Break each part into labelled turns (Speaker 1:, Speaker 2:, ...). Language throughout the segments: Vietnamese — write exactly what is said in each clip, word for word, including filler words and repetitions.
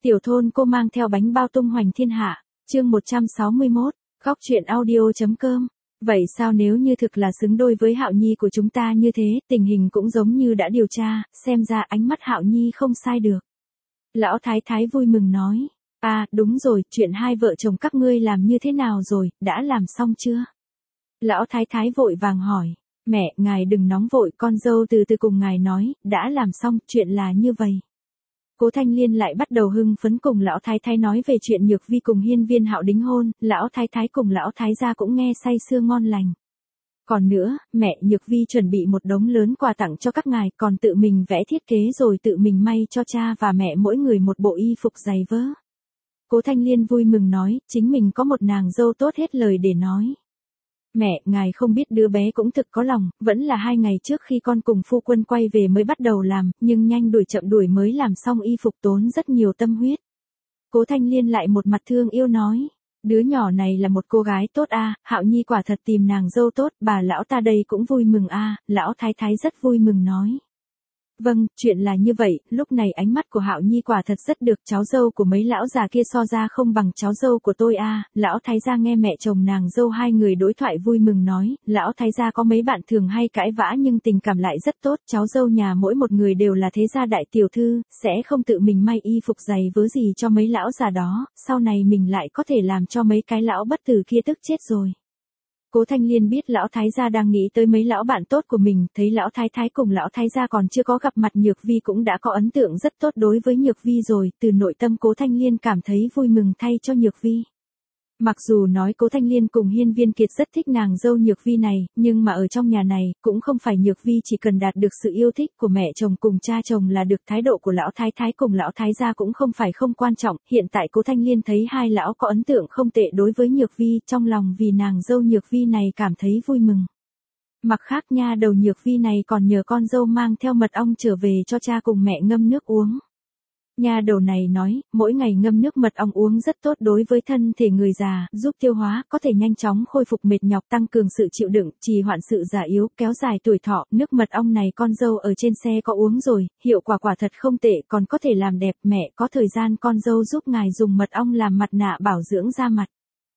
Speaker 1: Tiểu thôn cô mang theo bánh bao tung hoành thiên hạ, chương một trăm sáu mươi mốt, góc truyện audio.com. Vậy sao nếu như thực là xứng đôi với Hạo Nhi của chúng ta như thế, tình hình cũng giống như đã điều tra, xem ra ánh mắt Hạo Nhi không sai được. Lão Thái Thái vui mừng nói, à, đúng rồi, chuyện hai vợ chồng các ngươi làm như thế nào rồi, đã làm xong chưa? Lão Thái Thái vội vàng hỏi, mẹ, ngài đừng nóng vội, con dâu từ từ cùng ngài nói, đã làm xong, chuyện là như vậy. Cố Thanh Liên lại bắt đầu hưng phấn cùng lão thái thái nói về chuyện Nhược Vi cùng Hiên Viên Hạo đính hôn, lão thái thái cùng lão thái gia cũng nghe say sưa ngon lành. Còn nữa, mẹ, Nhược Vi chuẩn bị một đống lớn quà tặng cho các ngài, còn tự mình vẽ thiết kế rồi tự mình may cho cha và mẹ mỗi người một bộ y phục giày vớ. Cố Thanh Liên vui mừng nói, chính mình có một nàng dâu tốt hết lời để nói. Mẹ, ngài không biết đứa bé cũng thực có lòng, vẫn là hai ngày trước khi con cùng phu quân quay về mới bắt đầu làm, nhưng nhanh đuổi chậm đuổi mới làm xong y phục tốn rất nhiều tâm huyết. Cố Thanh Liên lại một mặt thương yêu nói, đứa nhỏ này là một cô gái tốt a, Hạo Nhi quả thật tìm nàng dâu tốt, bà lão ta đây cũng vui mừng a, lão thái thái rất vui mừng nói. Vâng, chuyện là như vậy, lúc này ánh mắt của Hạo Nhi quả thật rất được, cháu dâu của mấy lão già kia so ra không bằng cháu dâu của tôi a. Lão thái gia nghe mẹ chồng nàng dâu hai người đối thoại vui mừng nói, lão thái gia có mấy bạn thường hay cãi vã nhưng tình cảm lại rất tốt, cháu dâu nhà mỗi một người đều là thế gia đại tiểu thư, sẽ không tự mình may y phục giày vớ gì cho mấy lão già đó, sau này mình lại có thể làm cho mấy cái lão bất tử kia tức chết rồi. Cố Thanh Liên biết lão thái gia đang nghĩ tới mấy lão bạn tốt của mình, thấy lão thái thái cùng lão thái gia còn chưa có gặp mặt Nhược Vi cũng đã có ấn tượng rất tốt đối với Nhược Vi rồi, từ nội tâm Cố Thanh Liên cảm thấy vui mừng thay cho Nhược Vi. Mặc dù nói Cố Thanh Liên cùng Hiên Viên Kiệt rất thích nàng dâu Nhược Vi này, nhưng mà ở trong nhà này, cũng không phải Nhược Vi chỉ cần đạt được sự yêu thích của mẹ chồng cùng cha chồng là được, thái độ của lão thái thái cùng lão thái gia cũng không phải không quan trọng, hiện tại Cố Thanh Liên thấy hai lão có ấn tượng không tệ đối với Nhược Vi, trong lòng vì nàng dâu Nhược Vi này cảm thấy vui mừng. Mặt khác nha đầu Nhược Vi này còn nhờ con dâu mang theo mật ong trở về cho cha cùng mẹ ngâm nước uống. Nha đầu này nói, mỗi ngày ngâm nước mật ong uống rất tốt đối với thân thể người già, giúp tiêu hóa, có thể nhanh chóng khôi phục mệt nhọc, tăng cường sự chịu đựng, trì hoãn sự già yếu, kéo dài tuổi thọ. Nước mật ong này con dâu ở trên xe có uống rồi, hiệu quả quả thật không tệ, còn có thể làm đẹp. Mẹ có thời gian con dâu giúp ngài dùng mật ong làm mặt nạ bảo dưỡng da mặt.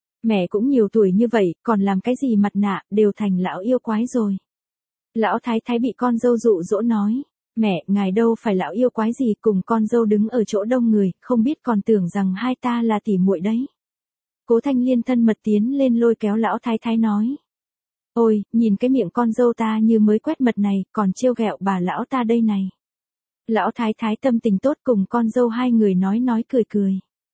Speaker 1: Mẹ cũng nhiều tuổi như vậy, còn làm cái gì mặt nạ, đều thành lão yêu quái rồi. Lão thái thái bị con dâu dụ dỗ nói. Mẹ, ngài đâu phải lão yêu quái gì, cùng con dâu đứng ở chỗ đông người, không biết còn tưởng rằng hai ta là tỉ muội đấy. Cố Thanh Liên thân mật tiến lên lôi kéo lão thái thái nói. Ôi, nhìn cái miệng con dâu ta như mới quét mật này, còn trêu ghẹo bà lão ta đây này. Lão thái thái tâm tình tốt cùng con dâu hai người nói nói cười cười.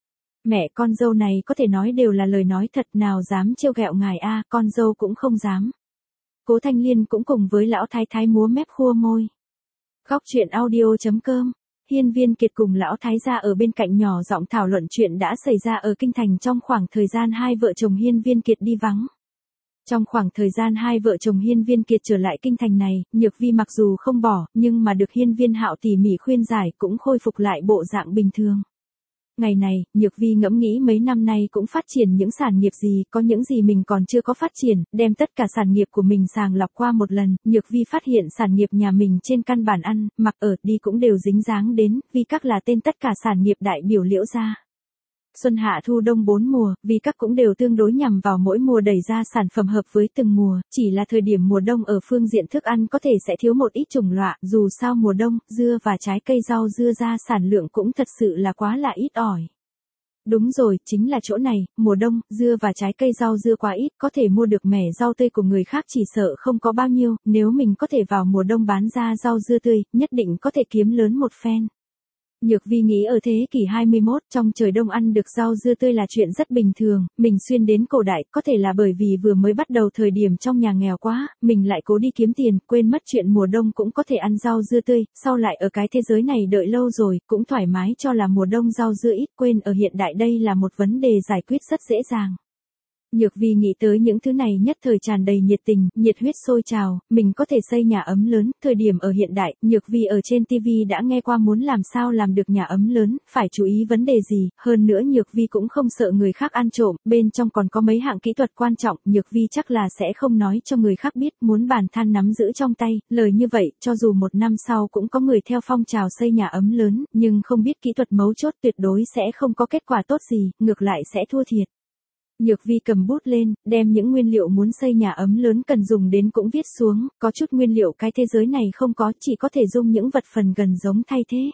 Speaker 1: Mẹ, con dâu này có thể nói đều là lời nói thật, nào dám trêu ghẹo ngài a, con dâu cũng không dám. Cố Thanh Liên cũng cùng với lão thái thái múa mép khua môi. Góc truyện audio.com. Hiên Viên Kiệt cùng lão thái gia ở bên cạnh nhỏ giọng thảo luận chuyện đã xảy ra ở kinh thành trong khoảng thời gian hai vợ chồng Hiên Viên Kiệt đi vắng. Trong khoảng thời gian hai vợ chồng Hiên Viên Kiệt trở lại kinh thành này, Nhược Vi mặc dù không bỏ, nhưng mà được Hiên Viên Hạo tỉ mỉ khuyên giải cũng khôi phục lại bộ dạng bình thường. Ngày này, Nhược Vi ngẫm nghĩ mấy năm nay cũng phát triển những sản nghiệp gì, có những gì mình còn chưa có phát triển, đem tất cả sản nghiệp của mình sàng lọc qua một lần, Nhược Vi phát hiện sản nghiệp nhà mình trên căn bản ăn, mặc ở, đi cũng đều dính dáng đến, Vi Các là tên tất cả sản nghiệp đại biểu Liễu gia. Xuân hạ thu đông bốn mùa, Vi Các cũng đều tương đối nhằm vào mỗi mùa đẩy ra sản phẩm hợp với từng mùa, chỉ là thời điểm mùa đông ở phương diện thức ăn có thể sẽ thiếu một ít chủng loại, dù sao mùa đông, dưa và trái cây rau dưa ra sản lượng cũng thật sự là quá là ít ỏi. Đúng rồi, chính là chỗ này, mùa đông, dưa và trái cây rau dưa quá ít, có thể mua được mẻ rau tươi của người khác chỉ sợ không có bao nhiêu, nếu mình có thể vào mùa đông bán ra rau dưa tươi, nhất định có thể kiếm lớn một phen. Nhược Vi nghĩ ở thế kỷ hai mươi mốt, trong trời đông ăn được rau dưa tươi là chuyện rất bình thường, mình xuyên đến cổ đại, có thể là bởi vì vừa mới bắt đầu thời điểm trong nhà nghèo quá, mình lại cố đi kiếm tiền, quên mất chuyện mùa đông cũng có thể ăn rau dưa tươi, sau lại ở cái thế giới này đợi lâu rồi, cũng thoải mái cho là mùa đông rau dưa ít, quên ở hiện đại đây là một vấn đề giải quyết rất dễ dàng. Nhược Vi nghĩ tới những thứ này nhất thời tràn đầy nhiệt tình, nhiệt huyết sôi trào, mình có thể xây nhà ấm lớn, thời điểm ở hiện đại, Nhược Vi ở trên ti vi đã nghe qua muốn làm sao làm được nhà ấm lớn, phải chú ý vấn đề gì, hơn nữa Nhược Vi cũng không sợ người khác ăn trộm, bên trong còn có mấy hạng kỹ thuật quan trọng, Nhược Vi chắc là sẽ không nói cho người khác biết, muốn bản thân nắm giữ trong tay, lời như vậy, cho dù một năm sau cũng có người theo phong trào xây nhà ấm lớn, nhưng không biết kỹ thuật mấu chốt tuyệt đối sẽ không có kết quả tốt gì, ngược lại sẽ thua thiệt. Nhược Vi cầm bút lên, đem những nguyên liệu muốn xây nhà ấm lớn cần dùng đến cũng viết xuống, có chút nguyên liệu cái thế giới này không có, chỉ có thể dùng những vật phần gần giống thay thế.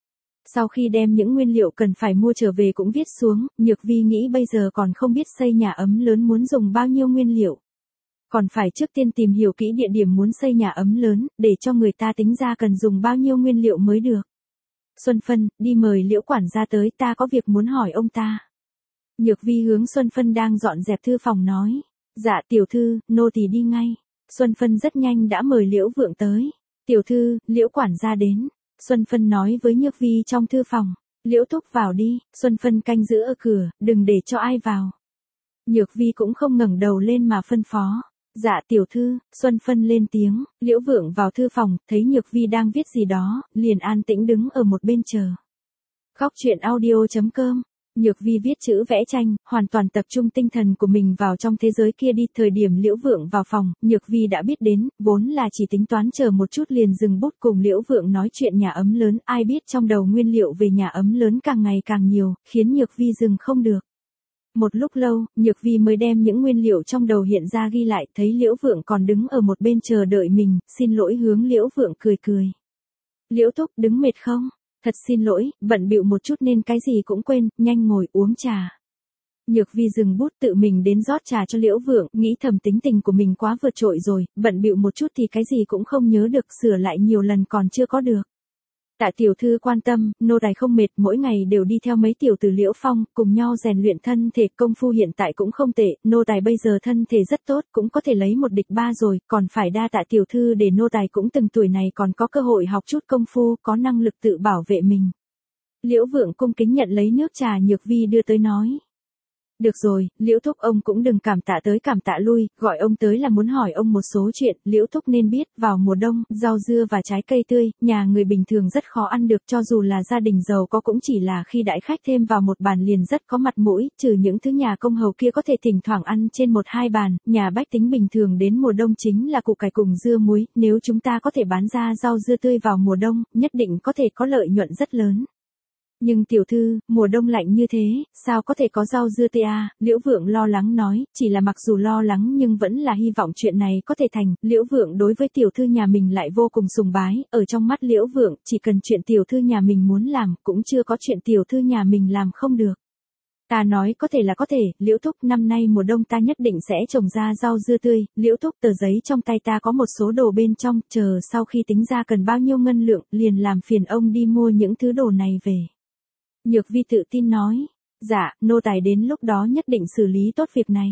Speaker 1: Sau khi đem những nguyên liệu cần phải mua trở về cũng viết xuống, Nhược Vi nghĩ bây giờ còn không biết xây nhà ấm lớn muốn dùng bao nhiêu nguyên liệu. Còn phải trước tiên tìm hiểu kỹ địa điểm muốn xây nhà ấm lớn, để cho người ta tính ra cần dùng bao nhiêu nguyên liệu mới được. Xuân Phân, đi mời Liễu quản gia tới, ta có việc muốn hỏi ông ta. Nhược Vi hướng Xuân Phân đang dọn dẹp thư phòng nói. Dạ tiểu thư, nô tỳ đi ngay. Xuân Phân rất nhanh đã mời Liễu Vượng tới. Tiểu thư, Liễu quản gia đến. Xuân Phân nói với Nhược Vi trong thư phòng. Liễu thúc vào đi, Xuân Phân canh giữ ở cửa, đừng để cho ai vào. Nhược Vi cũng không ngẩng đầu lên mà phân phó. Dạ tiểu thư, Xuân Phân lên tiếng, Liễu Vượng vào thư phòng, thấy Nhược Vi đang viết gì đó, liền an tĩnh đứng ở một bên chờ. Khóc chuyện audio chấm com. Nhược Vi viết chữ vẽ tranh, hoàn toàn tập trung tinh thần của mình vào trong thế giới kia đi. Thời điểm Liễu Vượng vào phòng, Nhược Vi đã biết đến, vốn là chỉ tính toán chờ một chút liền dừng bút cùng Liễu Vượng nói chuyện nhà ấm lớn, ai biết trong đầu nguyên liệu về nhà ấm lớn càng ngày càng nhiều, khiến Nhược Vi dừng không được. Một lúc lâu, Nhược Vi mới đem những nguyên liệu trong đầu hiện ra ghi lại, thấy Liễu Vượng còn đứng ở một bên chờ đợi mình, xin lỗi hướng Liễu Vượng cười cười. Liễu thúc đứng mệt không? Thật xin lỗi, bận bịu một chút nên cái gì cũng quên, nhanh ngồi uống trà. Nhược Vi dừng bút tự mình đến rót trà cho Liễu Vượng, nghĩ thầm tính tình của mình quá vượt trội rồi, bận bịu một chút thì cái gì cũng không nhớ được, sửa lại nhiều lần còn chưa có được. Tạ tiểu thư quan tâm, nô tài không mệt, mỗi ngày đều đi theo mấy tiểu tử Liễu Phong, cùng nhau rèn luyện thân thể, công phu hiện tại cũng không tệ, nô tài bây giờ thân thể rất tốt, cũng có thể lấy một địch ba rồi, còn phải đa tạ tiểu thư để nô tài cũng từng tuổi này còn có cơ hội học chút công phu, có năng lực tự bảo vệ mình. Liễu Vượng cung kính nhận lấy nước trà Nhược Vi đưa tới nói. Được rồi, Liễu thúc ông cũng đừng cảm tạ tới cảm tạ lui, gọi ông tới là muốn hỏi ông một số chuyện, Liễu thúc nên biết, vào mùa đông, rau dưa và trái cây tươi, nhà người bình thường rất khó ăn được, cho dù là gia đình giàu có cũng chỉ là khi đãi khách thêm vào một bàn liền rất có mặt mũi, trừ những thứ nhà công hầu kia có thể thỉnh thoảng ăn trên một hai bàn, nhà bách tính bình thường đến mùa đông chính là củ cải cùng dưa muối, nếu chúng ta có thể bán ra rau dưa tươi vào mùa đông, nhất định có thể có lợi nhuận rất lớn. Nhưng tiểu thư, mùa đông lạnh như thế, sao có thể có rau dưa tươi à? Liễu Vượng lo lắng nói, chỉ là mặc dù lo lắng nhưng vẫn là hy vọng chuyện này có thể thành. Liễu Vượng đối với tiểu thư nhà mình lại vô cùng sùng bái, ở trong mắt Liễu Vượng, chỉ cần chuyện tiểu thư nhà mình muốn làm, cũng chưa có chuyện tiểu thư nhà mình làm không được. Ta nói có thể là có thể, Liễu thúc, năm nay mùa đông ta nhất định sẽ trồng ra rau dưa tươi. Liễu thúc, tờ giấy trong tay ta có một số đồ bên trong, chờ sau khi tính ra cần bao nhiêu ngân lượng, liền làm phiền ông đi mua những thứ đồ này về. Nhược Vi tự tin nói, dạ, nô tài đến lúc đó nhất định xử lý tốt việc này.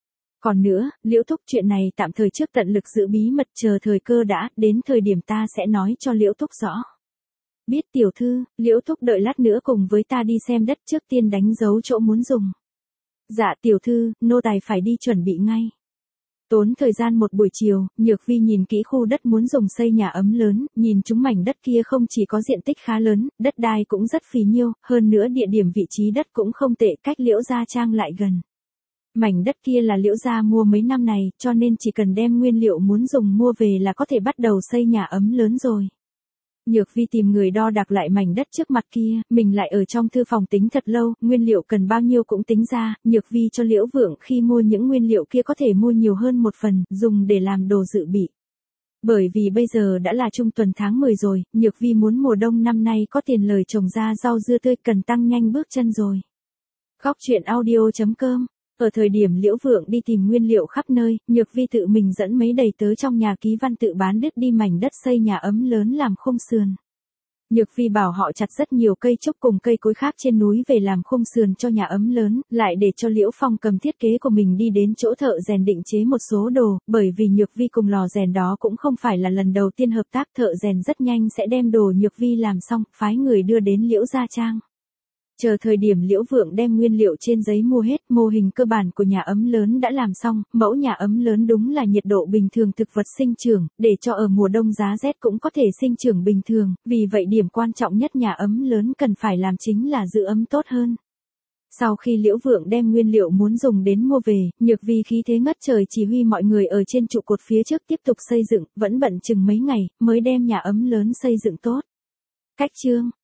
Speaker 1: Còn nữa, Liễu thúc, chuyện này tạm thời trước tận lực giữ bí mật, chờ thời cơ đã, đến thời điểm ta sẽ nói cho Liễu thúc rõ. Biết tiểu thư, Liễu thúc đợi lát nữa cùng với ta đi xem đất, trước tiên đánh dấu chỗ muốn dùng. Dạ tiểu thư, nô tài phải đi chuẩn bị ngay. Tốn thời gian một buổi chiều, Nhược Vi nhìn kỹ khu đất muốn dùng xây nhà ấm lớn, nhìn chúng mảnh đất kia không chỉ có diện tích khá lớn, đất đai cũng rất phì nhiêu, hơn nữa địa điểm vị trí đất cũng không tệ, cách Liễu gia trang lại gần. Mảnh đất kia là Liễu gia mua mấy năm này, cho nên chỉ cần đem nguyên liệu muốn dùng mua về là có thể bắt đầu xây nhà ấm lớn rồi. Nhược Vi tìm người đo đạc lại mảnh đất trước mặt kia, mình lại ở trong thư phòng tính thật lâu, nguyên liệu cần bao nhiêu cũng tính ra, Nhược Vi cho Liễu Vượng khi mua những nguyên liệu kia có thể mua nhiều hơn một phần, dùng để làm đồ dự bị. Bởi vì bây giờ đã là trung tuần tháng mười rồi, Nhược Vi muốn mùa đông năm nay có tiền lời trồng ra rau dưa tươi, cần tăng nhanh bước chân rồi. Khóc chuyện audio chấm com. Ở thời điểm Liễu Vượng đi tìm nguyên liệu khắp nơi, Nhược Vi tự mình dẫn mấy đầy tớ trong nhà ký văn tự bán đứt đi mảnh đất xây nhà ấm lớn làm khung sườn. Nhược Vi bảo họ chặt rất nhiều cây trúc cùng cây cối khác trên núi về làm khung sườn cho nhà ấm lớn, lại để cho Liễu Phong cầm thiết kế của mình đi đến chỗ thợ rèn định chế một số đồ, bởi vì Nhược Vi cùng lò rèn đó cũng không phải là lần đầu tiên hợp tác, thợ rèn rất nhanh sẽ đem đồ Nhược Vi làm xong, phái người đưa đến Liễu gia trang. Chờ thời điểm Liễu Vượng đem nguyên liệu trên giấy mua hết, mô hình cơ bản của nhà ấm lớn đã làm xong, mẫu nhà ấm lớn đúng là nhiệt độ bình thường thực vật sinh trưởng, để cho ở mùa đông giá rét cũng có thể sinh trưởng bình thường, vì vậy điểm quan trọng nhất nhà ấm lớn cần phải làm chính là giữ ấm tốt hơn. Sau khi Liễu Vượng đem nguyên liệu muốn dùng đến mua về, Nhược Vi khí thế ngất trời chỉ huy mọi người ở trên trụ cột phía trước tiếp tục xây dựng, vẫn bận chừng mấy ngày, mới đem nhà ấm lớn xây dựng tốt. Cách chương